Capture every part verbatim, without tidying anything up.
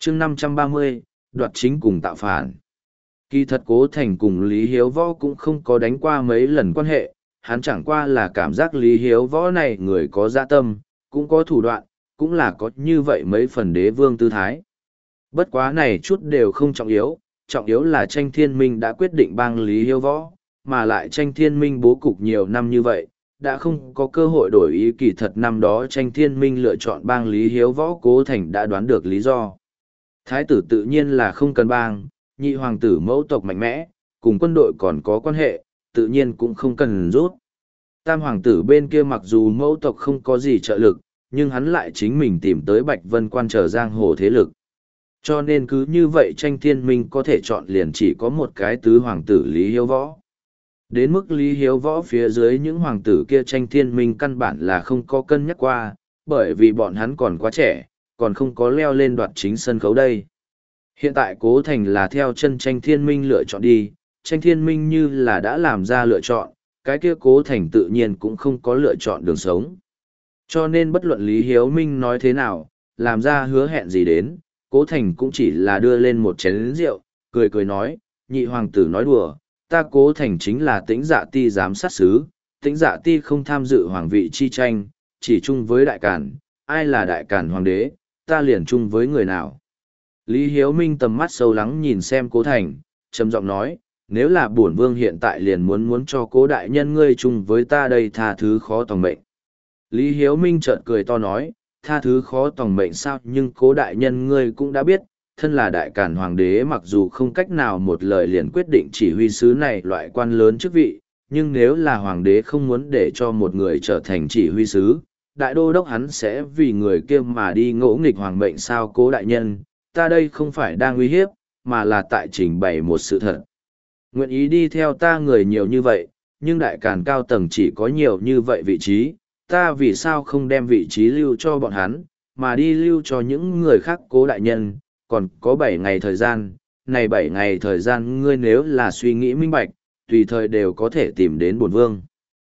chương năm trăm ba mươi, đoạt chính cùng tạo phản. Kỳ thật Cố Thành cùng Lý Hiếu Võ cũng không có đánh qua mấy lần quan hệ, hắn chẳng qua là cảm giác Lý Hiếu Võ này người có dạ tâm, cũng có thủ đoạn, cũng là có như vậy mấy phần đế vương tư thái. Bất quá này chút đều không trọng yếu, trọng yếu là tranh thiên minh đã quyết định bang Lý Hiếu Võ, mà lại tranh thiên minh bố cục nhiều năm như vậy, đã không có cơ hội đổi ý. Kỳ thật năm đó tranh thiên minh lựa chọn bang Lý Hiếu Võ, Cố Thành đã đoán được lý do. Thái tử tự nhiên là không cần bang, nhị hoàng tử mẫu tộc mạnh mẽ, cùng quân đội còn có quan hệ, tự nhiên cũng không cần rút. Tam hoàng tử bên kia mặc dù mẫu tộc không có gì trợ lực, nhưng hắn lại chính mình tìm tới Bạch Vân Quan trở giang hồ thế lực. Cho nên cứ như vậy tranh thiên minh có thể chọn liền chỉ có một cái tứ hoàng tử Lý Hiếu Võ. Đến mức Lý Hiếu Võ phía dưới những hoàng tử kia tranh thiên minh căn bản là không có cân nhắc qua, bởi vì bọn hắn còn quá trẻ, còn không có leo lên đoạt chính sân khấu đây. Hiện tại Cố Thành là theo chân tranh thiên minh lựa chọn đi, tranh thiên minh như là đã làm ra lựa chọn, cái kia Cố Thành tự nhiên cũng không có lựa chọn đường sống. Cho nên bất luận Lý Hiếu Minh nói thế nào, làm ra hứa hẹn gì đến, Cố Thành cũng chỉ là đưa lên một chén rượu, cười cười nói, nhị hoàng tử nói đùa, ta Cố Thành chính là Tĩnh Dạ Ti giám sát sứ, Tĩnh Dạ Ti không tham dự hoàng vị chi tranh, chỉ chung với đại càn, ai là đại càn hoàng đế, ta liền chung với người nào. Lý Hiếu Minh tầm mắt sâu lắng nhìn xem Cố Thành, trầm giọng nói, nếu là bổn vương hiện tại liền muốn muốn cho Cố đại nhân ngươi chung với ta đây tha thứ khó tòng mệnh. Lý Hiếu Minh chợt cười to nói, tha thứ khó tòng mệnh sao, nhưng Cố đại nhân ngươi cũng đã biết, thân là đại càn hoàng đế mặc dù không cách nào một lời liền quyết định chỉ huy sứ này loại quan lớn chức vị, nhưng nếu là hoàng đế không muốn để cho một người trở thành chỉ huy sứ, đại đô đốc hắn sẽ vì người kia mà đi ngỗ nghịch hoàng mệnh sao. Cố đại nhân, ta đây không phải đang uy hiếp, mà là tại trình bày một sự thật. Nguyện ý đi theo ta người nhiều như vậy, nhưng đại càn cao tầng chỉ có nhiều như vậy vị trí, ta vì sao không đem vị trí lưu cho bọn hắn, mà đi lưu cho những người khác. Cố đại nhân, còn có bảy ngày thời gian, này bảy ngày thời gian ngươi nếu là suy nghĩ minh bạch, tùy thời đều có thể tìm đến bổn vương.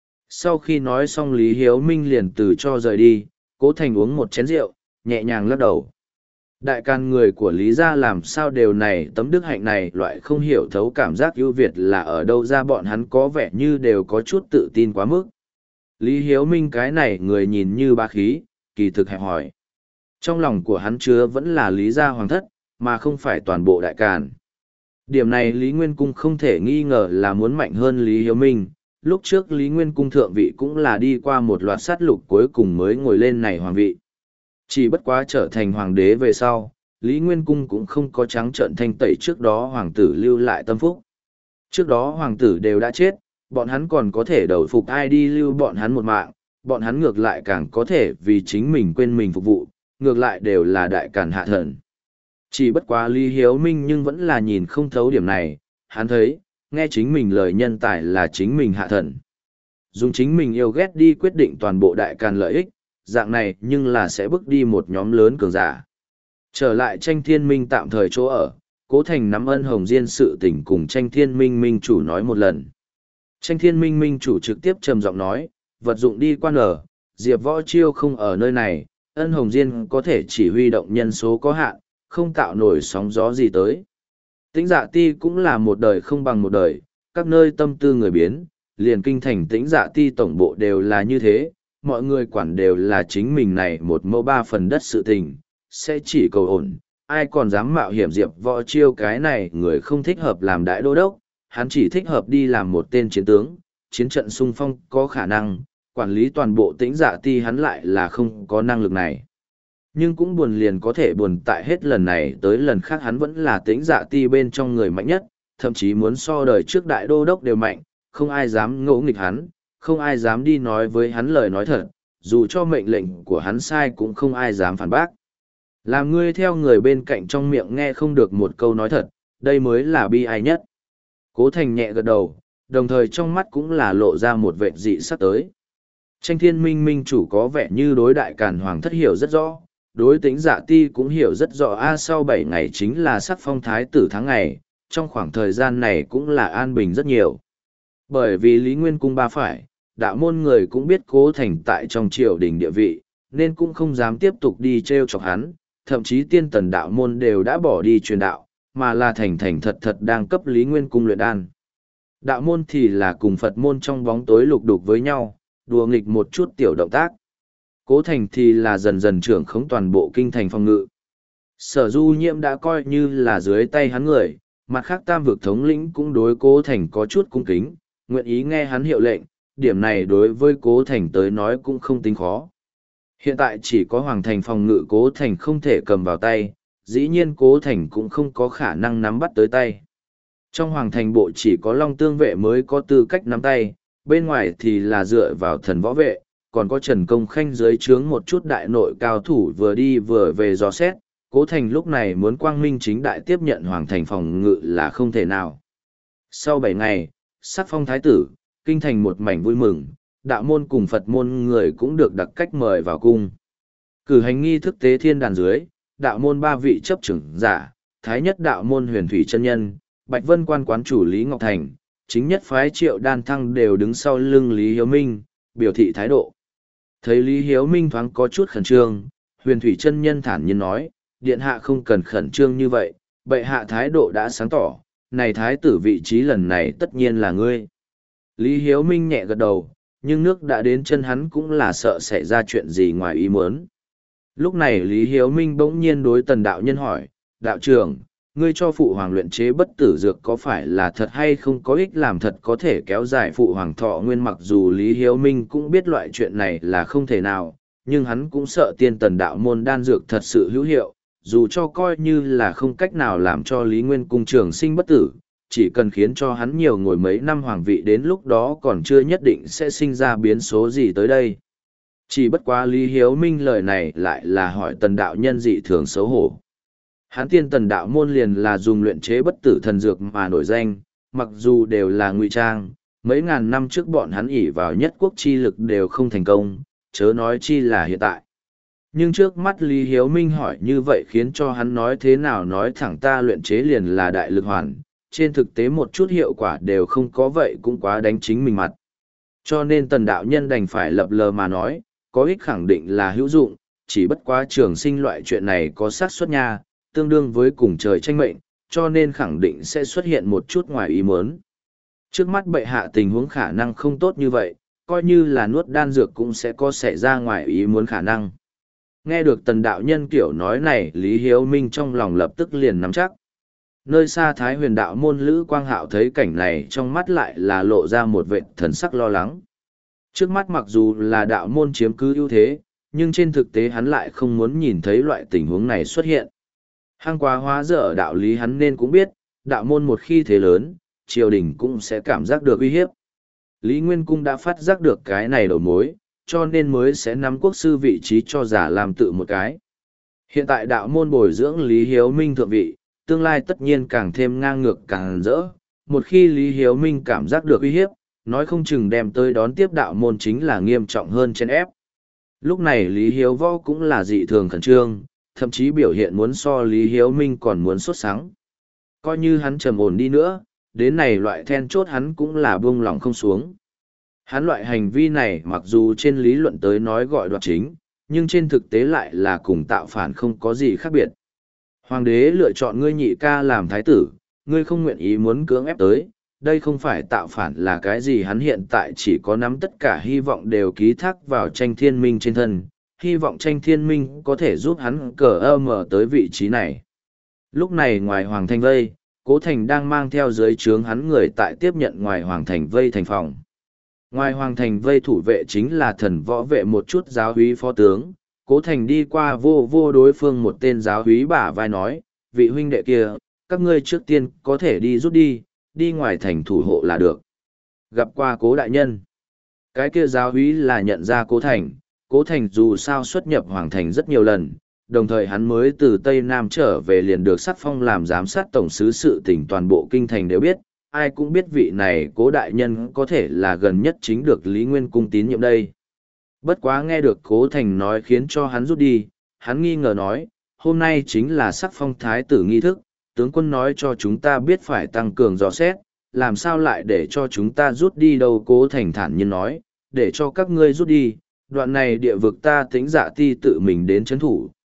Sau khi nói xong Lý Hiếu Minh liền từ cho rời đi, Cố Thành uống một chén rượu, nhẹ nhàng lắc đầu. Đại càn người của Lý gia làm sao đều này tấm đức hạnh này, loại không hiểu thấu cảm giác ưu việt là ở đâu ra, bọn hắn có vẻ như đều có chút tự tin quá mức. Lý Hiếu Minh cái này người nhìn như ba khí, kỳ thực hẹp hỏi. Trong lòng của hắn chứa vẫn là Lý gia hoàng thất, mà không phải toàn bộ đại càn. Điểm này Lý Nguyên Cung không thể nghi ngờ là muốn mạnh hơn Lý Hiếu Minh. Lúc trước Lý Nguyên Cung thượng vị cũng là đi qua một loạt sát lục cuối cùng mới ngồi lên này hoàng vị. Chỉ bất quá trở thành hoàng đế về sau, Lý Nguyên Cung cũng không có trắng trợn thanh tẩy trước đó hoàng tử lưu lại tâm phúc. Trước đó hoàng tử đều đã chết, bọn hắn còn có thể đầu phục ai đi lưu bọn hắn một mạng, bọn hắn ngược lại càng có thể vì chính mình quên mình phục vụ, ngược lại đều là đại càn hạ thần. Chỉ bất quá Lý Hiếu Minh nhưng vẫn là nhìn không thấu điểm này, hắn thấy, nghe chính mình lời nhân tài là chính mình hạ thần. Dùng chính mình yêu ghét đi quyết định toàn bộ đại càn lợi ích, dạng này nhưng là sẽ bước đi một nhóm lớn cường giả. Trở lại tranh thiên minh tạm thời chỗ ở, Cố Thành nắm ân hồng diên sự tình cùng tranh thiên minh minh chủ nói một lần. Tranh thiên minh minh chủ trực tiếp trầm giọng nói, vật dụng đi quan ở, Diệp Võ Chiêu không ở nơi này, ân hồng diên có thể chỉ huy động nhân số có hạn, không tạo nổi sóng gió gì tới. Tĩnh Dạ Ti cũng là một đời không bằng một đời, các nơi tâm tư người biến, liền kinh thành Tĩnh Dạ Ti tổng bộ đều là như thế, mọi người quản đều là chính mình này một mẫu ba phần đất sự tình, sẽ chỉ cầu ổn, ai còn dám mạo hiểm Diệp Võ Chiêu cái này người không thích hợp làm đại đô đốc, hắn chỉ thích hợp đi làm một tên chiến tướng, chiến trận xung phong có khả năng, quản lý toàn bộ Tĩnh Dạ Ti hắn lại là không có năng lực này. Nhưng cũng buồn liền có thể buồn tại hết lần này tới lần khác hắn vẫn là Tĩnh Dạ Ti bên trong người mạnh nhất, thậm chí muốn so đời trước đại đô đốc đều mạnh, không ai dám ngỗ nghịch hắn, không ai dám đi nói với hắn lời nói thật, dù cho mệnh lệnh của hắn sai cũng không ai dám phản bác. Làm ngươi theo người bên cạnh trong miệng nghe không được một câu nói thật, đây mới là bi ai nhất. Cố Thành nhẹ gật đầu, đồng thời trong mắt cũng là lộ ra một vệt dị sắc tới. Tranh thiên minh minh chủ có vẻ như đối đại càn hoàng thất hiểu rất rõ, đối Tĩnh Dạ Ti cũng hiểu rất rõ. A sau bảy ngày chính là sắc phong thái tử tháng ngày, trong khoảng thời gian này cũng là an bình rất nhiều. Bởi vì Lý Nguyên Cung ba phải, đạo môn người cũng biết Cố Thành tại trong triều đình địa vị, nên cũng không dám tiếp tục đi treo chọc hắn, thậm chí tiên tần đạo môn đều đã bỏ đi truyền đạo, mà là thành thành thật thật đang cấp Lý Nguyên cung luyện đan. Đạo môn thì là cùng Phật môn trong bóng tối lục đục với nhau, đùa nghịch một chút tiểu động tác. Cố Thành thì là dần dần trưởng khống toàn bộ kinh thành phòng ngự. Sở Du Nhiễm đã coi như là dưới tay hắn người, mặt khác tam vực thống lĩnh cũng đối Cố Thành có chút cung kính, nguyện ý nghe hắn hiệu lệnh, điểm này đối với Cố Thành tới nói cũng không tính khó. Hiện tại chỉ có Hoàng Thành phòng ngự Cố Thành không thể cầm vào tay, dĩ nhiên Cố Thành cũng không có khả năng nắm bắt tới tay. Trong Hoàng Thành bộ chỉ có Long Tương vệ mới có tư cách nắm tay, bên ngoài thì là dựa vào thần võ vệ, còn có Trần Công Khanh dưới trướng một chút đại nội cao thủ vừa đi vừa về dò xét, Cố Thành lúc này muốn quang minh chính đại tiếp nhận Hoàng Thành phòng ngự là không thể nào. Sau bảy ngày, sắc phong thái tử, kinh thành một mảnh vui mừng, đạo môn cùng Phật môn người cũng được đặc cách mời vào cung. Cử hành nghi thức tế thiên đàn dưới, đạo môn ba vị chấp trưởng giả, thái nhất đạo môn huyền thủy chân nhân, Bạch Vân quan quán chủ Lý Ngọc Thành, chính nhất phái Triệu Đan Thăng đều đứng sau lưng Lý Hiếu Minh, biểu thị thái độ. Thấy Lý Hiếu Minh thoáng có chút khẩn trương, huyền thủy chân nhân thản nhiên nói, điện hạ không cần khẩn trương như vậy, bệ hạ thái độ đã sáng tỏ, này thái tử vị trí lần này tất nhiên là ngươi. Lý Hiếu Minh nhẹ gật đầu, nhưng nước đã đến chân hắn cũng là sợ xảy ra chuyện gì ngoài ý muốn. Lúc này Lý Hiếu Minh bỗng nhiên đối tần đạo nhân hỏi, đạo trưởng, ngươi cho phụ hoàng luyện chế bất tử dược có phải là thật hay không có ích làm thật có thể kéo dài phụ hoàng thọ nguyên, mặc dù Lý Hiếu Minh cũng biết loại chuyện này là không thể nào, nhưng hắn cũng sợ tiên tần đạo môn đan dược thật sự hữu hiệu, dù cho coi như là không cách nào làm cho Lý Nguyên cung trường sinh bất tử, chỉ cần khiến cho hắn nhiều ngồi mấy năm hoàng vị đến lúc đó còn chưa nhất định sẽ sinh ra biến số gì tới đây. Chỉ bất quá Lý Hiếu Minh lời này lại là hỏi tần đạo nhân dị thường xấu hổ. Hắn tiên tần đạo môn liền là dùng luyện chế bất tử thần dược mà nổi danh, mặc dù đều là ngụy trang, mấy ngàn năm trước bọn hắn ỷ vào nhất quốc chi lực đều không thành công, chớ nói chi là hiện tại. Nhưng trước mắt Lý Hiếu Minh hỏi như vậy khiến cho hắn nói thế nào nói thẳng ta luyện chế liền là đại lực hoàn, trên thực tế một chút hiệu quả đều không có vậy cũng quá đánh chính mình mặt. Cho nên tần đạo nhân đành phải lập lờ mà nói, có ích khẳng định là hữu dụng, chỉ bất quá trường sinh loại chuyện này có xác suất nha, tương đương với cùng trời tranh mệnh, cho nên khẳng định sẽ xuất hiện một chút ngoài ý muốn. Trước mắt bệ hạ tình huống khả năng không tốt như vậy, coi như là nuốt đan dược cũng sẽ có xảy ra ngoài ý muốn khả năng. Nghe được tần đạo nhân kiểu nói này, Lý Hiếu Minh trong lòng lập tức liền nắm chắc. Nơi xa Thái huyền đạo môn Lữ Quang Hạo thấy cảnh này trong mắt lại là lộ ra một vệt thần sắc lo lắng. Trước mắt mặc dù là đạo môn chiếm cứ ưu thế, nhưng trên thực tế hắn lại không muốn nhìn thấy loại tình huống này xuất hiện. Hăng quá hóa dở đạo lý hắn nên cũng biết, đạo môn một khi thế lớn, triều đình cũng sẽ cảm giác được uy hiếp. Lý Nguyên Cung đã phát giác được cái này đầu mối, cho nên mới sẽ nắm quốc sư vị trí cho giả làm tự một cái. Hiện tại đạo môn bồi dưỡng Lý Hiếu Minh thượng vị, tương lai tất nhiên càng thêm ngang ngược càng rỡ. Một khi Lý Hiếu Minh cảm giác được uy hiếp, nói không chừng đem tới đón tiếp đạo môn chính là nghiêm trọng hơn trên ép. Lúc này Lý Hiếu Võ cũng là dị thường khẩn trương, thậm chí biểu hiện muốn so Lý Hiếu Minh còn muốn sốt sắng. Coi như hắn trầm ổn đi nữa, đến này loại then chốt hắn cũng là buông lòng không xuống. Hắn loại hành vi này mặc dù trên lý luận tới nói gọi đoạt chính, nhưng trên thực tế lại là cùng tạo phản không có gì khác biệt. Hoàng đế lựa chọn ngươi nhị ca làm thái tử, ngươi không nguyện ý muốn cưỡng ép tới, đây không phải tạo phản là cái gì, hắn hiện tại chỉ có nắm tất cả hy vọng đều ký thác vào Tranh Thiên Minh trên thân, hy vọng Tranh Thiên Minh có thể giúp hắn cờ ơ mở tới vị trí này. Lúc này ngoài Hoàng Thành Vây, Cố Thành đang mang theo dưới trướng hắn người tại tiếp nhận ngoài Hoàng Thành Vây thành phòng. Ngoài Hoàng Thành Vây thủ vệ chính là thần võ vệ một chút giáo úy phó tướng, Cố Thành đi qua vô vô đối phương một tên giáo úy bả vai nói, vị huynh đệ kia, các ngươi trước tiên có thể đi rút đi, đi ngoài thành thủ hộ là được. Gặp qua Cố đại nhân. Cái kia giáo úy là nhận ra Cố Thành, Cố Thành dù sao xuất nhập Hoàng Thành rất nhiều lần, đồng thời hắn mới từ Tây Nam trở về liền được sắc phong làm giám sát tổng sứ sự tỉnh toàn bộ kinh thành đều biết, ai cũng biết vị này Cố đại nhân có thể là gần nhất chính được Lý Nguyên cung tín nhiệm đây. Bất quá nghe được Cố Thành nói khiến cho hắn rút đi, hắn nghi ngờ nói, hôm nay chính là sắc phong thái tử nghi thức, tướng quân nói cho chúng ta biết phải tăng cường dò xét, làm sao lại để cho chúng ta rút đi đâu. Cố Thành thản nhiên nói, để cho các ngươi rút đi, đoạn này địa vực ta tính dạ ti tự mình đến chấn thủ,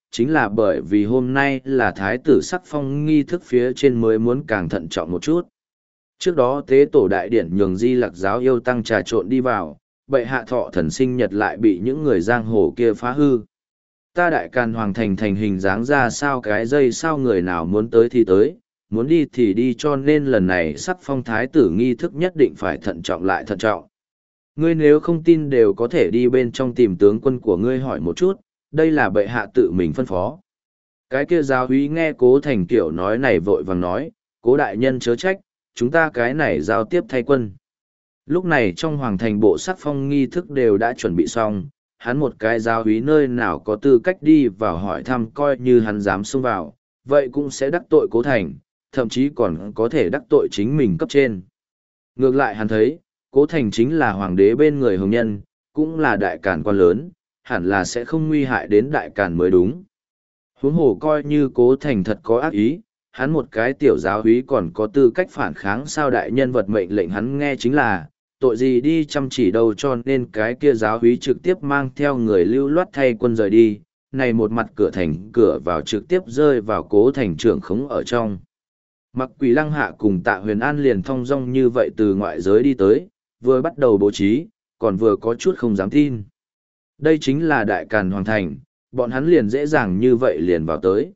chính là bởi vì hôm nay là thái tử sắc phong nghi thức phía trên mới muốn càng thận trọng một chút. Trước đó tế tổ đại điển nhường Di Lặc giáo yêu tăng trà trộn đi vào, bệ hạ thọ thần sinh nhật lại bị những người giang hồ kia phá hư. Ta đại càn hoàng thành thành hình dáng ra sao cái dây sao người nào muốn tới thì tới, muốn đi thì đi, cho nên lần này sắc phong thái tử nghi thức nhất định phải thận trọng lại thận trọng. Ngươi nếu không tin đều có thể đi bên trong tìm tướng quân của ngươi hỏi một chút, đây là bệ hạ tự mình phân phó. Cái kia giáo úy nghe Cố Thành kiểu nói này vội vàng nói, Cố đại nhân chớ trách, chúng ta cái này giao tiếp thay quân. Lúc này trong hoàng thành bộ sắc phong nghi thức đều đã chuẩn bị xong, hắn một cái giáo úy nơi nào có tư cách đi vào hỏi thăm, coi như hắn dám xông vào, vậy cũng sẽ đắc tội Cố Thành, thậm chí còn có thể đắc tội chính mình cấp trên. Ngược lại hắn thấy, Cố Thành chính là hoàng đế bên người hồng nhân, cũng là đại càn quan lớn, hẳn là sẽ không nguy hại đến đại càn mới đúng. Huống hồ coi như Cố Thành thật có ác ý, hắn một cái tiểu giáo úy còn có tư cách phản kháng sao? Đại nhân vật mệnh lệnh hắn nghe chính là, tội gì đi chăm chỉ đâu, cho nên cái kia giáo úy trực tiếp mang theo người lưu loát thay quân rời đi, này một mặt cửa thành cửa vào trực tiếp rơi vào Cố Thành trưởng khống ở trong. Mặc Quỷ Lăng Hạ cùng Tạ Huyền An liền thong dong như vậy từ ngoại giới đi tới, vừa bắt đầu bố trí, còn vừa có chút không dám tin. Đây chính là đại càn hoàng thành, bọn hắn liền dễ dàng như vậy liền vào tới.